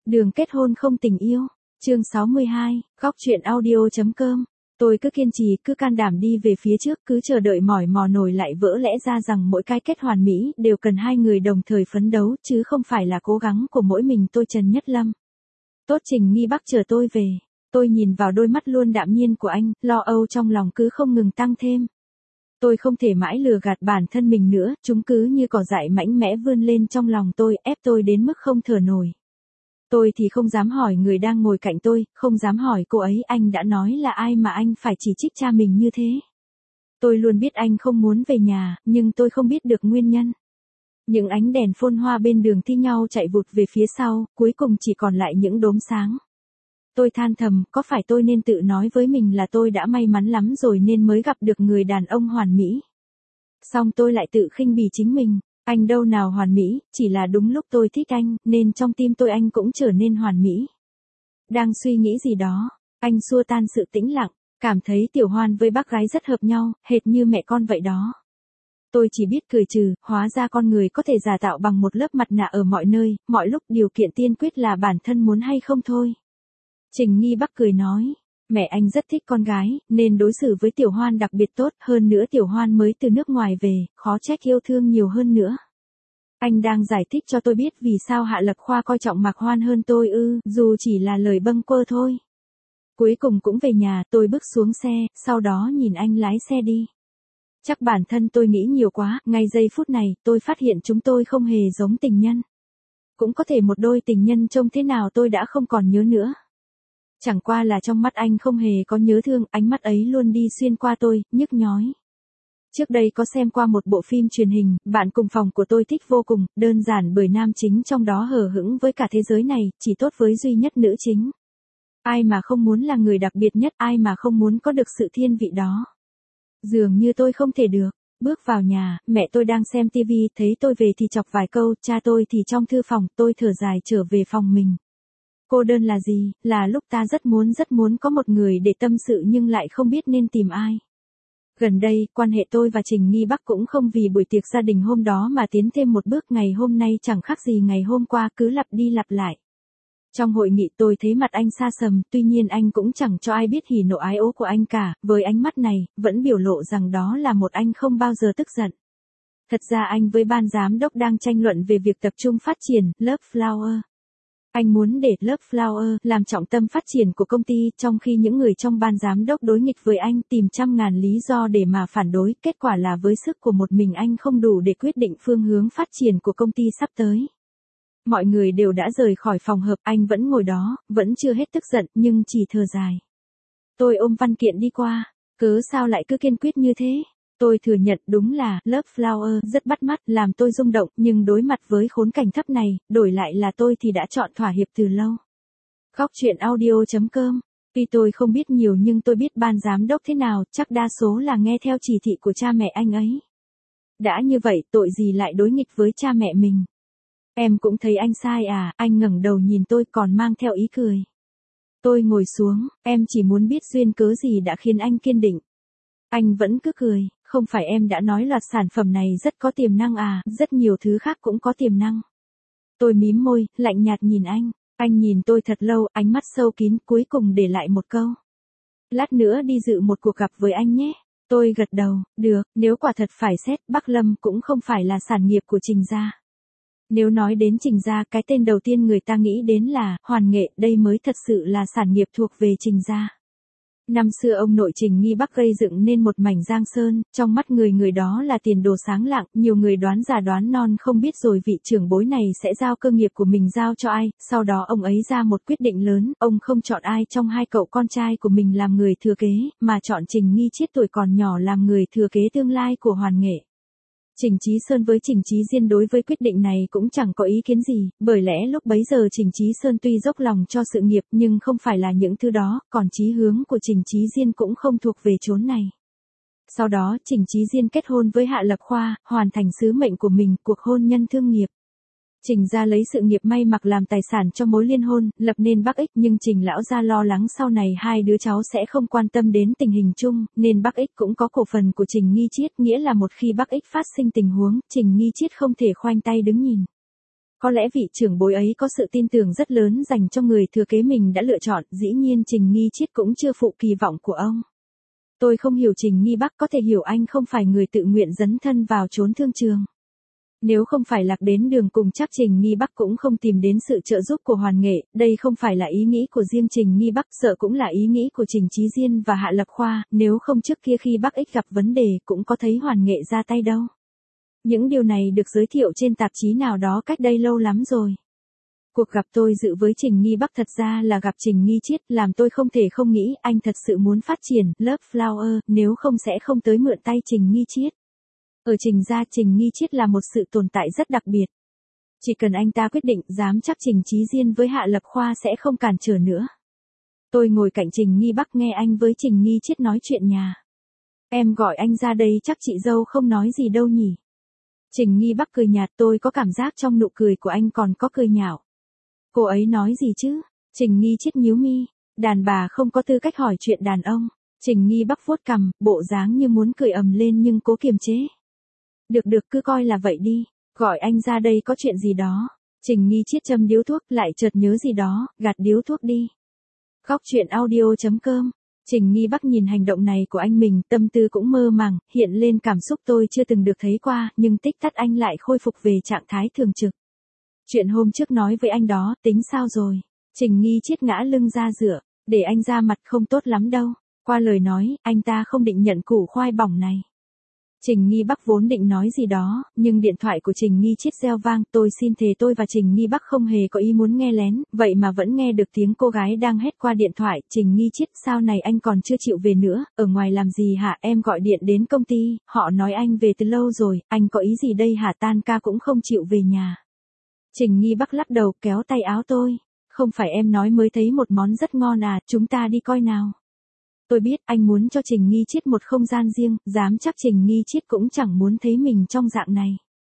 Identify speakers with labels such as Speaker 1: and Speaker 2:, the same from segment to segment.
Speaker 1: Đường kết hôn không tình yêu. Chương 62, góc truyện audio.com. Tôi cứ kiên trì, cứ can đảm đi về phía trước, cứ chờ đợi mỏi mò nổi lại vỡ, lẽ ra rằng mỗi cái kết hoàn mỹ đều cần hai người đồng thời phấn đấu, chứ không phải là cố gắng của mỗi mình tôi Trần Nhất Lâm. Tốt Trình Nghi Bắc chờ tôi về. Tôi nhìn vào đôi mắt luôn đạm nhiên của anh, lo âu trong lòng cứ không ngừng tăng thêm. Tôi không thể mãi lừa gạt bản thân mình nữa, chúng cứ như cỏ dại mạnh mẽ vươn lên trong lòng tôi, ép tôi đến mức không thở nổi. Tôi thì không dám hỏi người đang ngồi cạnh tôi, không dám hỏi cô ấy anh đã nói là ai mà anh phải chỉ trích cha mình như thế. Tôi luôn biết anh không muốn về nhà, nhưng tôi không biết được nguyên nhân. Những ánh đèn phôn hoa bên đường thi nhau chạy vụt về phía sau, cuối cùng chỉ còn lại những đốm sáng. Tôi than thầm, có phải tôi nên tự nói với mình là tôi đã may mắn lắm rồi nên mới gặp được người đàn ông hoàn mỹ. Xong tôi lại tự khinh bỉ chính mình. Anh đâu nào hoàn mỹ, chỉ là đúng lúc tôi thích anh, nên trong tim tôi anh cũng trở nên hoàn mỹ. Đang suy nghĩ gì đó, anh xua tan sự tĩnh lặng, cảm thấy Tiểu Hoan với bác gái rất hợp nhau, hệt như mẹ con vậy đó. Tôi chỉ biết cười trừ, hóa ra con người có thể giả tạo bằng một lớp mặt nạ ở mọi nơi, mọi lúc, điều kiện tiên quyết là bản thân muốn hay không thôi. Trình Nghi Bắc cười nói, mẹ anh rất thích con gái, nên đối xử với Tiểu Hoan đặc biệt tốt, hơn nữa Tiểu Hoan mới từ nước ngoài về, khó trách yêu thương nhiều hơn nữa. Anh đang giải thích cho tôi biết vì sao Hạ Lập Khoa coi trọng Mạc Hoan hơn tôi ư, dù chỉ là lời bâng quơ thôi. Cuối cùng cũng về nhà, tôi bước xuống xe, sau đó nhìn anh lái xe đi. Chắc bản thân tôi nghĩ nhiều quá, ngay giây phút này, tôi phát hiện chúng tôi không hề giống tình nhân. Cũng có thể một đôi tình nhân trông thế nào tôi đã không còn nhớ nữa. Chẳng qua là trong mắt anh không hề có nhớ thương, ánh mắt ấy luôn đi xuyên qua tôi, nhức nhói. Trước đây có xem qua một bộ phim truyền hình, bạn cùng phòng của tôi thích vô cùng, đơn giản bởi nam chính trong đó hờ hững với cả thế giới này, chỉ tốt với duy nhất nữ chính. Ai mà không muốn là người đặc biệt nhất, ai mà không muốn có được sự thiên vị đó. Dường như tôi không thể được. Bước vào nhà, mẹ tôi đang xem tivi, thấy tôi về thì chọc vài câu, cha tôi thì trong thư phòng, tôi thở dài trở về phòng mình. Cô đơn là gì? Là lúc ta rất muốn có một người để tâm sự nhưng lại không biết nên tìm ai. Gần đây, quan hệ tôi và Trình Nghi Bắc cũng không vì buổi tiệc gia đình hôm đó mà tiến thêm một bước, ngày hôm nay chẳng khác gì ngày hôm qua, cứ lặp đi lặp lại. Trong hội nghị tôi thấy mặt anh xa sầm, tuy nhiên anh cũng chẳng cho ai biết hỉ nộ ái ố của anh cả, với ánh mắt này, vẫn biểu lộ rằng đó là một anh không bao giờ tức giận. Thật ra anh với ban giám đốc đang tranh luận về việc tập trung phát triển Love Flower. Anh muốn để Love Flower làm trọng tâm phát triển của công ty, trong khi những người trong ban giám đốc đối nghịch với anh, tìm trăm ngàn lý do để mà phản đối, kết quả là với sức của một mình anh không đủ để quyết định phương hướng phát triển của công ty sắp tới. Mọi người đều đã rời khỏi phòng họp, anh vẫn ngồi đó, vẫn chưa hết tức giận, nhưng chỉ thở dài. Tôi ôm văn kiện đi qua, cớ sao lại cứ kiên quyết như thế? Tôi thừa nhận đúng là Love Flower rất bắt mắt, làm tôi rung động, nhưng đối mặt với khốn cảnh thấp này, đổi lại là tôi thì đã chọn thỏa hiệp từ lâu. Góc truyện audio.com. Tuy tôi không biết nhiều nhưng tôi biết ban giám đốc thế nào, chắc đa số là nghe theo chỉ thị của cha mẹ anh ấy. Đã như vậy, tội gì lại đối nghịch với cha mẹ mình? Em cũng thấy anh sai à? Anh ngẩng đầu nhìn tôi còn mang theo ý cười. Tôi ngồi xuống, em chỉ muốn biết duyên cớ gì đã khiến anh kiên định. Anh vẫn cứ cười, không phải em đã nói loạt sản phẩm này rất có tiềm năng à, rất nhiều thứ khác cũng có tiềm năng. Tôi mím môi, lạnh nhạt nhìn anh nhìn tôi thật lâu, ánh mắt sâu kín, cuối cùng để lại một câu. Lát nữa đi dự một cuộc gặp với anh nhé. Tôi gật đầu, được, nếu quả thật phải xét, Bắc Lâm cũng không phải là sản nghiệp của Trình gia. Nếu nói đến Trình gia, cái tên đầu tiên người ta nghĩ đến là Hoàn Nghệ, đây mới thật sự là sản nghiệp thuộc về Trình gia. Năm xưa ông nội Trình Nghi Bắc gây dựng nên một mảnh Giang Sơn, trong mắt người đó là tiền đồ sáng lạng, nhiều người đoán già đoán non không biết rồi vị trưởng bối này sẽ giao cơ nghiệp của mình giao cho ai, sau đó ông ấy ra một quyết định lớn, ông không chọn ai trong hai cậu con trai của mình làm người thừa kế, mà chọn Trình Nghi Chiết tuổi còn nhỏ làm người thừa kế tương lai của Hoàn Nghệ. Trình Chí Sơn với Trình Chí Diên đối với quyết định này cũng chẳng có ý kiến gì, bởi lẽ lúc bấy giờ Trình Chí Sơn tuy dốc lòng cho sự nghiệp nhưng không phải là những thứ đó, còn chí hướng của Trình Chí Diên cũng không thuộc về chốn này. Sau đó Trình Chí Diên kết hôn với Hạ Lập Khoa, hoàn thành sứ mệnh của mình, cuộc hôn nhân thương nghiệp. Trình gia lấy sự nghiệp may mặc làm tài sản cho mối liên hôn, lập nên Bắc Ích, nhưng Trình lão gia lo lắng sau này hai đứa cháu sẽ không quan tâm đến tình hình chung, nên Bắc Ích cũng có cổ phần của Trình Nghi Chiết, nghĩa là một khi Bắc Ích phát sinh tình huống, Trình Nghi Chiết không thể khoanh tay đứng nhìn. Có lẽ vị trưởng bối ấy có sự tin tưởng rất lớn dành cho người thừa kế mình đã lựa chọn, dĩ nhiên Trình Nghi Chiết cũng chưa phụ kỳ vọng của ông. Tôi không hiểu Trình Nghi Bắc, có thể hiểu anh không phải người tự nguyện dấn thân vào chốn thương trường. Nếu không phải lạc đến đường cùng chắc Trình Nghi Bắc cũng không tìm đến sự trợ giúp của Hoàn Nghệ, đây không phải là ý nghĩ của riêng Trình Nghi Bắc, sợ cũng là ý nghĩ của Trình Chí Diên và Hạ Lập Khoa, nếu không trước kia khi Bắc Ích gặp vấn đề cũng có thấy Hoàn Nghệ ra tay đâu. Những điều này được giới thiệu trên tạp chí nào đó cách đây lâu lắm rồi. Cuộc gặp tôi dự với Trình Nghi Bắc thật ra là gặp Trình Nghi Chiết, làm tôi không thể không nghĩ anh thật sự muốn phát triển Love Flower, nếu không sẽ không tới mượn tay Trình Nghi Chiết. Ở Trình gia Trình Nghi Chiết là một sự tồn tại rất đặc biệt. Chỉ cần anh ta quyết định, dám chắc Trình Chí Diên với Hạ Lập Khoa sẽ không cản trở nữa. Tôi ngồi cạnh Trình Nghi Bắc nghe anh với Trình Nghi Chiết nói chuyện nhà. Em gọi anh ra đây chắc chị dâu không nói gì đâu nhỉ. Trình Nghi Bắc cười nhạt, tôi có cảm giác trong nụ cười của anh còn có cười nhạo. Cô ấy nói gì chứ? Trình Nghi Chiết nhíu mi. Đàn bà không có tư cách hỏi chuyện đàn ông. Trình Nghi Bắc vuốt cằm, bộ dáng như muốn cười ầm lên nhưng cố kiềm chế. Được cứ coi là vậy đi. Gọi anh ra đây có chuyện gì đó. Trình Nghi Chiết châm điếu thuốc, lại chợt nhớ gì đó, gạt điếu thuốc đi. Góc chuyện audio.com. Trình Nghi Bắc nhìn hành động này của anh mình, tâm tư cũng mơ màng, hiện lên cảm xúc tôi chưa từng được thấy qua, nhưng tích tắc anh lại khôi phục về trạng thái thường trực. Chuyện hôm trước nói với anh đó, tính sao rồi? Trình Nghi Chiết ngã lưng ra dựa, để anh ra mặt không tốt lắm đâu. Qua lời nói, anh ta không định nhận củ khoai bỏng này. Trình Nghi Bắc vốn định nói gì đó, nhưng điện thoại của Trình Nghi Chiết reo vang, tôi xin thề tôi và Trình Nghi Bắc không hề có ý muốn nghe lén, vậy mà vẫn nghe được tiếng cô gái đang hét qua điện thoại, Trình Nghi Chiết, sao này anh còn chưa chịu về nữa, ở ngoài làm gì hả, em gọi điện đến công ty, họ nói anh về từ lâu rồi, anh có ý gì đây hả, tan ca cũng không chịu về nhà. Trình Nghi Bắc lắc đầu kéo tay áo tôi, không phải em nói mới thấy một món rất ngon à, chúng ta đi coi nào. Tôi biết anh muốn cho Trình Nghi Chiết một không gian riêng, dám chắc Trình Nghi Chiết cũng chẳng muốn thấy mình trong dạng này.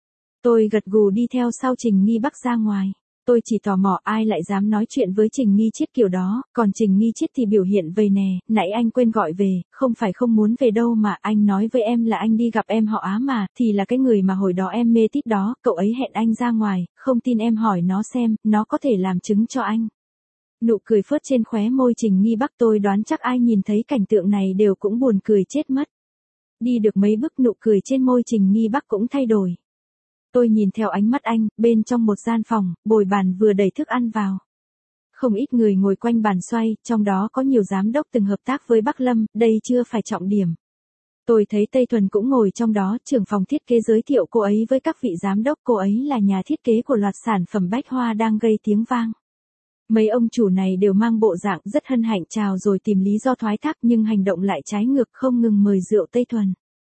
Speaker 1: Tôi gật gù đi theo sau Trình Nghi Bắc ra ngoài. Tôi chỉ tò mò ai lại dám nói chuyện với Trình Nghi Chiết kiểu đó, còn Trình Nghi Chiết thì biểu hiện vầy nè, nãy anh quên gọi về, không phải không muốn về đâu mà anh nói với em là anh đi gặp em họ Á mà, thì là cái người mà hồi đó em mê tít đó, cậu ấy hẹn anh ra ngoài, không tin em hỏi nó xem, nó có thể làm chứng cho anh. Nụ cười phớt trên khóe môi Trình Nghi Bắc, tôi đoán chắc ai nhìn thấy cảnh tượng này đều cũng buồn cười chết mất. Đi được mấy bước nụ cười trên môi Trình Nghi Bắc cũng thay đổi. Tôi nhìn theo ánh mắt anh, bên trong một gian phòng, bồi bàn vừa đầy thức ăn vào. Không ít người ngồi quanh bàn xoay, trong đó có nhiều giám đốc từng hợp tác với Bắc Lâm, đây chưa phải trọng điểm. Tôi thấy Tây Thuần cũng ngồi trong đó, trưởng phòng thiết kế giới thiệu cô ấy với các vị giám đốc, cô ấy là nhà thiết kế của loạt sản phẩm bách hoa đang gây tiếng vang. Mấy ông chủ này đều mang bộ dạng rất hân hạnh chào rồi tìm lý do thoái thác nhưng hành động lại trái ngược không ngừng mời rượu Tây Thuần.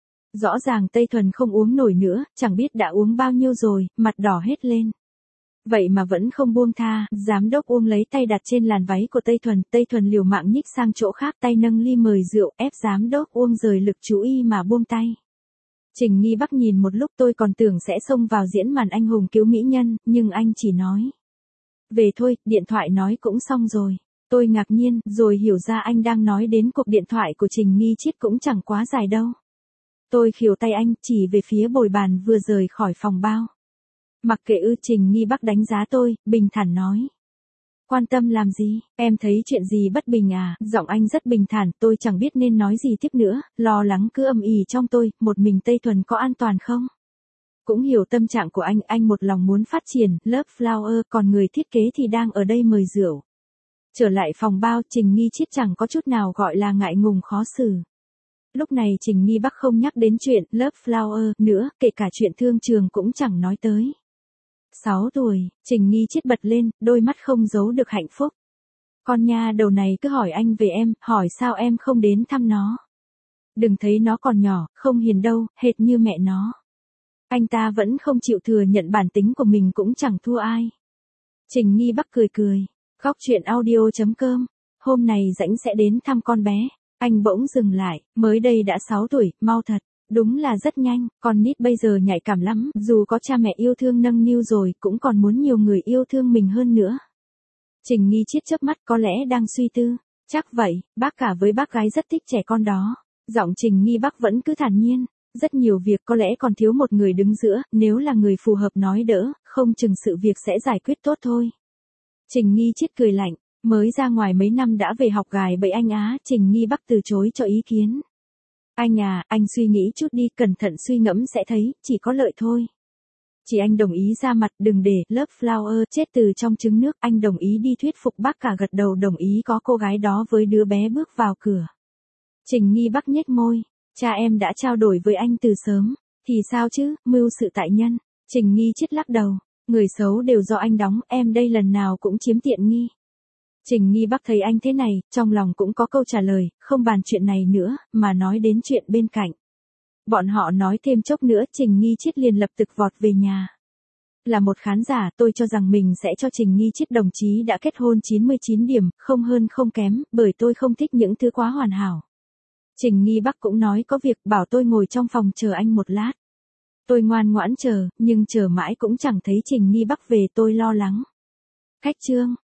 Speaker 1: Rõ ràng Tây Thuần không uống nổi nữa, chẳng biết đã uống bao nhiêu rồi, mặt đỏ hết lên. Vậy mà vẫn không buông tha, giám đốc Uông lấy tay đặt trên làn váy của Tây Thuần liều mạng nhích sang chỗ khác tay nâng ly mời rượu ép giám đốc Uông rời lực chú ý mà buông tay. Trình Nghi Bắc nhìn một lúc tôi còn tưởng sẽ xông vào diễn màn anh hùng cứu mỹ nhân, nhưng anh chỉ nói. Về thôi, điện thoại nói cũng xong rồi. Tôi ngạc nhiên, rồi hiểu ra anh đang nói đến cuộc điện thoại của Trình Nghi Chiết cũng chẳng quá dài đâu. Tôi khều tay anh, chỉ về phía bồi bàn vừa rời khỏi phòng bao. Mặc kệ Trình Nghi Bắc đánh giá tôi, bình thản nói. Quan tâm làm gì, em thấy chuyện gì bất bình à, giọng anh rất bình thản, tôi chẳng biết nên nói gì tiếp nữa, lo lắng cứ âm ỉ trong tôi, một mình Tây Thuần có an toàn không? Cũng hiểu tâm trạng của anh một lòng muốn phát triển, Love Flower, còn người thiết kế thì đang ở đây mời rượu. Trở lại phòng bao, Trình Nghi Chiết chẳng có chút nào gọi là ngại ngùng khó xử. Lúc này Trình Nghi Bắc không nhắc đến chuyện Love Flower nữa, kể cả chuyện thương trường cũng chẳng nói tới. 6 tuổi, Trình Nghi Chiết bật lên, đôi mắt không giấu được hạnh phúc. Con nha đầu này cứ hỏi anh về em, hỏi sao em không đến thăm nó. Đừng thấy nó còn nhỏ, không hiền đâu, hệt như mẹ nó. Anh ta vẫn không chịu thừa nhận bản tính của mình cũng chẳng thua ai. Trình Nghi Bắc cười cười. Góc chuyện audio.com. Hôm này rảnh sẽ đến thăm con bé. Anh bỗng dừng lại, mới đây đã 6 tuổi, mau thật. Đúng là rất nhanh, con nít bây giờ nhạy cảm lắm, dù có cha mẹ yêu thương nâng niu rồi, cũng còn muốn nhiều người yêu thương mình hơn nữa. Trình Nghi Chiết chớp mắt có lẽ đang suy tư. Chắc vậy, bác cả với bác gái rất thích trẻ con đó. Giọng Trình Nghi Bắc vẫn cứ thản nhiên. Rất nhiều việc có lẽ còn thiếu một người đứng giữa, nếu là người phù hợp nói đỡ, không chừng sự việc sẽ giải quyết tốt thôi. Trình Nghi Chiết cười lạnh, mới ra ngoài mấy năm đã về học gài bẫy anh á, Trình Nghi Bắc từ chối cho ý kiến. Anh à, anh suy nghĩ chút đi, cẩn thận suy ngẫm sẽ thấy, chỉ có lợi thôi. Chỉ anh đồng ý ra mặt, đừng để Love Flower chết từ trong trứng nước, anh đồng ý đi thuyết phục bác cả gật đầu đồng ý có cô gái đó với đứa bé bước vào cửa. Trình Nghi Bắc nhếch môi, cha em đã trao đổi với anh từ sớm, thì sao chứ, mưu sự tại nhân. Trình Nghi Chiết lắc đầu, người xấu đều do anh đóng, em đây lần nào cũng chiếm tiện nghi. Trình Nghi Bắc thấy anh thế này, trong lòng cũng có câu trả lời, không bàn chuyện này nữa, mà nói đến chuyện bên cạnh. Bọn họ nói thêm chốc nữa, Trình Nghi Chiết liền lập tức vọt về nhà. Là một khán giả, tôi cho rằng mình sẽ cho Trình Nghi Chiết đồng chí đã kết hôn 99 điểm, không hơn không kém, bởi tôi không thích những thứ quá hoàn hảo. Trình Nghi Bắc cũng nói có việc, bảo tôi ngồi trong phòng chờ anh một lát. Tôi ngoan ngoãn chờ, nhưng chờ mãi cũng chẳng thấy Trình Nghi Bắc về, tôi lo lắng. Khách trương,